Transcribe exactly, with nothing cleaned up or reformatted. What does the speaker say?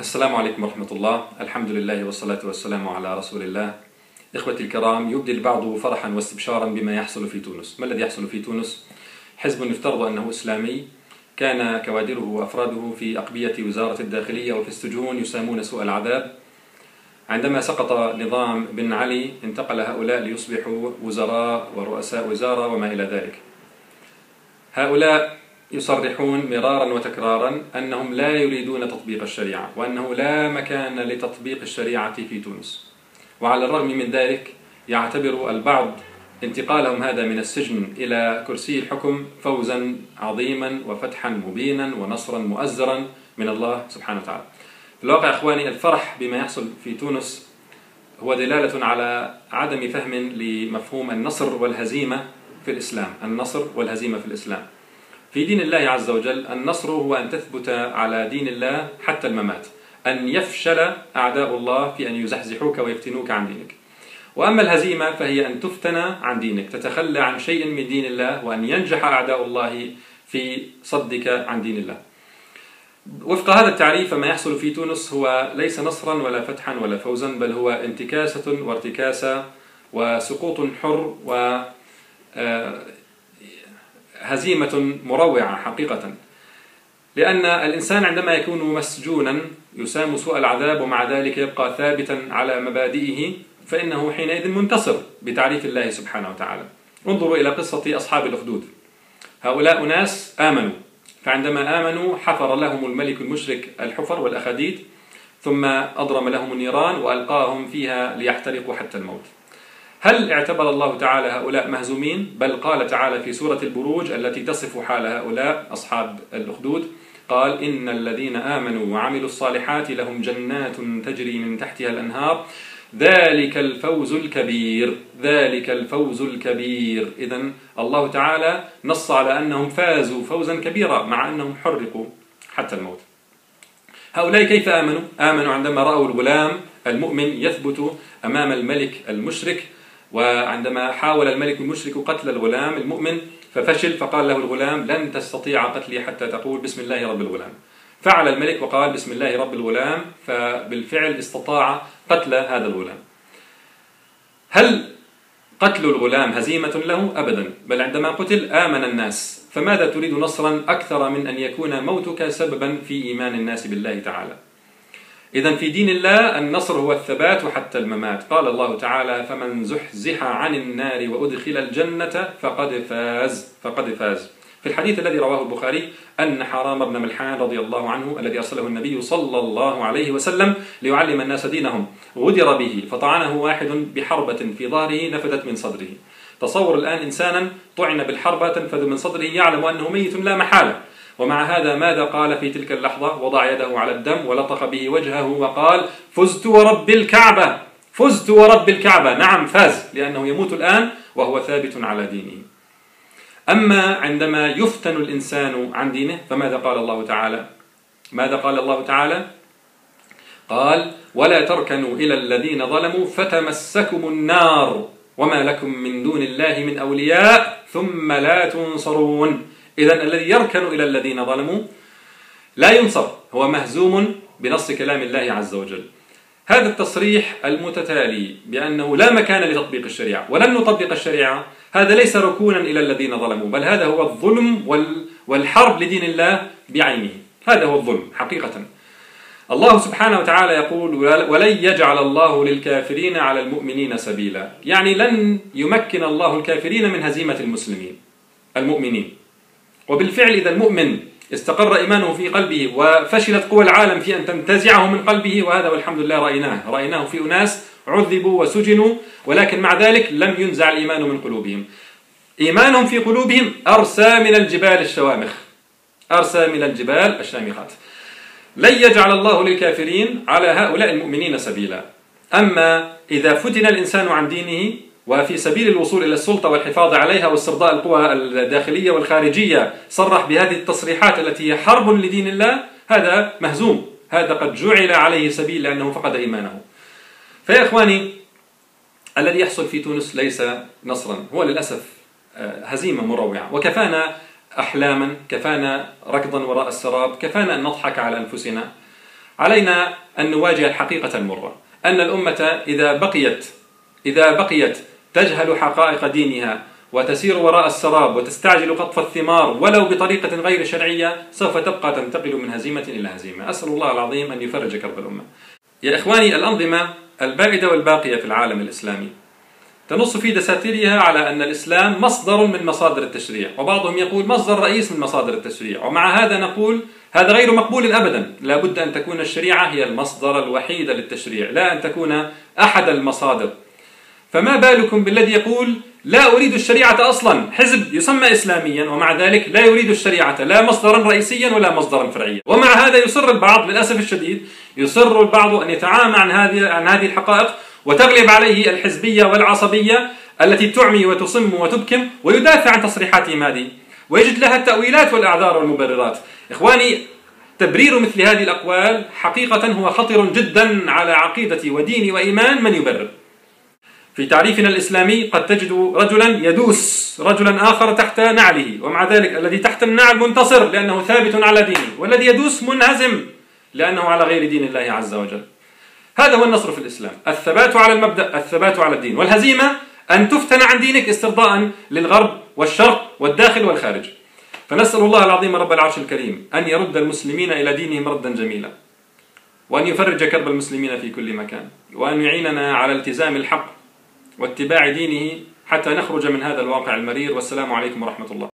السلام عليكم ورحمة الله. الحمد لله والصلاة والسلام على رسول الله. إخوتي الكرام، يبدي البعض فرحا واستبشارا بما يحصل في تونس. ما الذي يحصل في تونس؟ حزب يفترض أنه إسلامي كان كوادره وأفراده في أقبية وزارة الداخلية وفي السجون يسامون سوء العذاب. عندما سقط نظام بن علي انتقل هؤلاء ليصبحوا وزراء ورؤساء وزارة وما إلى ذلك. هؤلاء يصرحون مرارا وتكرارا أنهم لا يريدون تطبيق الشريعة، وأنه لا مكان لتطبيق الشريعة في تونس. وعلى الرغم من ذلك يعتبر البعض انتقالهم هذا من السجن إلى كرسي الحكم فوزا عظيما وفتحا مبينا ونصرا مؤزرا من الله سبحانه وتعالى. في الواقع إخواني، الفرح بما يحصل في تونس هو دلالة على عدم فهم لمفهوم النصر والهزيمة في الإسلام. النصر والهزيمة في الإسلام في دين الله عز وجل، النصر هو أن تثبت على دين الله حتى الممات، أن يفشل أعداء الله في أن يزحزحوك ويفتنوك عن دينك. وأما الهزيمة فهي أن تفتن عن دينك، تتخلى عن شيء من دين الله، وأن ينجح أعداء الله في صدك عن دين الله. وفق هذا التعريف فما يحصل في تونس هو ليس نصرا ولا فتحا ولا فوزا، بل هو انتكاسة وارتكاسة وسقوط حر و هزيمة مروعة حقيقة. لأن الإنسان عندما يكون مسجونا يسام سوء العذاب ومع ذلك يبقى ثابتا على مبادئه فإنه حينئذ منتصر بتعريف الله سبحانه وتعالى. انظروا إلى قصة أصحاب الأخدود. هؤلاء ناس آمنوا، فعندما آمنوا حفر لهم الملك المشرك الحفر والأخاديد، ثم أضرم لهم النيران وألقاهم فيها ليحترقوا حتى الموت. هل اعتبر الله تعالى هؤلاء مهزومين؟ بل قال تعالى في سورة البروج التي تصف حال هؤلاء أصحاب الأخدود، قال: إن الذين آمنوا وعملوا الصالحات لهم جنات تجري من تحتها الأنهار ذلك الفوز الكبير. ذلك الفوز الكبير. إذن الله تعالى نص على أنهم فازوا فوزا كبيرا مع أنهم حرقوا حتى الموت. هؤلاء كيف آمنوا؟ آمنوا عندما رأوا الغلام المؤمن يثبت أمام الملك المشرك، وعندما حاول الملك المشرك قتل الغلام المؤمن ففشل، فقال له الغلام: لن تستطيع قتلي حتى تقول بسم الله رب الغلام. فعل الملك وقال بسم الله رب الغلام، فبالفعل استطاع قتل هذا الغلام. هل قتل الغلام هزيمة له؟ أبدا، بل عندما قتل آمن الناس. فماذا تريد نصرا أكثر من أن يكون موتك سببا في إيمان الناس بالله تعالى؟ إذن في دين الله النصر هو الثبات حتى الممات. قال الله تعالى: فمن زحزح عن النار وأدخل الجنة فقد فاز. فقد فاز. في الحديث الذي رواه البخاري أن حرام بن ملحان رضي الله عنه الذي أرسله النبي صلى الله عليه وسلم ليعلم الناس دينهم غدر به فطعنه واحد بحربة في ظهره نفذت من صدره. تصور الآن إنسانا طعن بالحربة تنفذ من صدره يعلم أنه ميت لا محالة، ومع هذا ماذا قال في تلك اللحظة؟ وضع يده على الدم ولطخ به وجهه وقال: فزت ورب الكعبة. فزت ورب الكعبة. نعم فاز، لأنه يموت الآن وهو ثابت على دينه. أما عندما يفتن الإنسان عن دينه فماذا قال الله تعالى؟ ماذا قال الله تعالى؟ قال: ولا تركنوا إلى الذين ظلموا فتمسكم النار وما لكم من دون الله من أولياء ثم لا تنصرون. إذن الذي يركن إلى الذين ظلموا لا ينصر، هو مهزوم بنص كلام الله عز وجل. هذا التصريح المتتالي بأنه لا مكان لتطبيق الشريعة ولن نطبق الشريعة، هذا ليس ركونا إلى الذين ظلموا، بل هذا هو الظلم والحرب لدين الله بعينه. هذا هو الظلم حقيقة. الله سبحانه وتعالى يقول: ولن يجعل الله للكافرين على المؤمنين سبيلا. يعني لن يمكن الله الكافرين من هزيمة المسلمين المؤمنين. وبالفعل إذا المؤمن استقر إيمانه في قلبه وفشلت قوى العالم في أن تنتزعه من قلبه، وهذا والحمد لله رأيناه رأيناه في أناس عذبوا وسجنوا، ولكن مع ذلك لم ينزع الإيمان من قلوبهم. إيمانهم في قلوبهم أرسى من الجبال الشوامخ، أرسى من الجبال الشامخات. لن يجعل الله للكافرين على هؤلاء المؤمنين سبيلا. أما إذا فتن الإنسان عن دينه وفي سبيل الوصول إلى السلطة والحفاظ عليها واسترضاء القوى الداخلية والخارجية صرح بهذه التصريحات التي هي حرب لدين الله، هذا مهزوم، هذا قد جعل عليه سبيل لأنه فقد إيمانه. فيا إخواني، الذي يحصل في تونس ليس نصرا، هو للأسف هزيمة مروعة. وكفانا أحلاما، كفانا ركضا وراء السراب، كفانا أن نضحك على أنفسنا. علينا أن نواجه الحقيقة المرة، أن الأمة إذا بقيت إذا بقيت تجهل حقائق دينها وتسير وراء السراب وتستعجل قطف الثمار ولو بطريقة غير شرعية، سوف تبقى تنتقل من هزيمة إلى هزيمة. أسأل الله العظيم أن يفرج كرب الأمة. يا إخواني، الأنظمة البائدة والباقية في العالم الإسلامي تنص في دساتيرها على أن الإسلام مصدر من مصادر التشريع، وبعضهم يقول مصدر رئيس من مصادر التشريع، ومع هذا نقول هذا غير مقبول أبدا. لا بد أن تكون الشريعة هي المصدر الوحيد للتشريع، لا أن تكون أحد المصادر. فما بالكم بالذي يقول لا أريد الشريعة أصلا، حزب يسمى إسلاميا ومع ذلك لا يريد الشريعة لا مصدرا رئيسيا ولا مصدرا فرعيا. ومع هذا يصر البعض للأسف الشديد يصر البعض أن يتعامى عن هذه عن هذه الحقائق، وتغلب عليه الحزبية والعصبية التي تعمي وتصم وتبكم، ويدافع عن تصريحاتهم هذه ويجد لها التأويلات والأعذار والمبررات. إخواني، تبرير مثل هذه الأقوال حقيقة هو خطر جدا على عقيدة ودين وإيمان من يبرر. في تعريفنا الإسلامي قد تجد رجلا يدوس رجلا آخر تحت نعله، ومع ذلك الذي تحت النعل منتصر لأنه ثابت على دينه، والذي يدوس منهزم لأنه على غير دين الله عز وجل. هذا هو النصر في الإسلام، الثبات على المبدأ، الثبات على الدين، والهزيمة أن تفتن عن دينك استرضاء للغرب والشرق والداخل والخارج. فنسأل الله العظيم رب العرش الكريم أن يرد المسلمين إلى دينهم ردا جميلا، وأن يفرج كرب المسلمين في كل مكان، وأن يعيننا على التزام الحق واتباع دينه حتى نخرج من هذا الواقع المرير. والسلام عليكم ورحمة الله.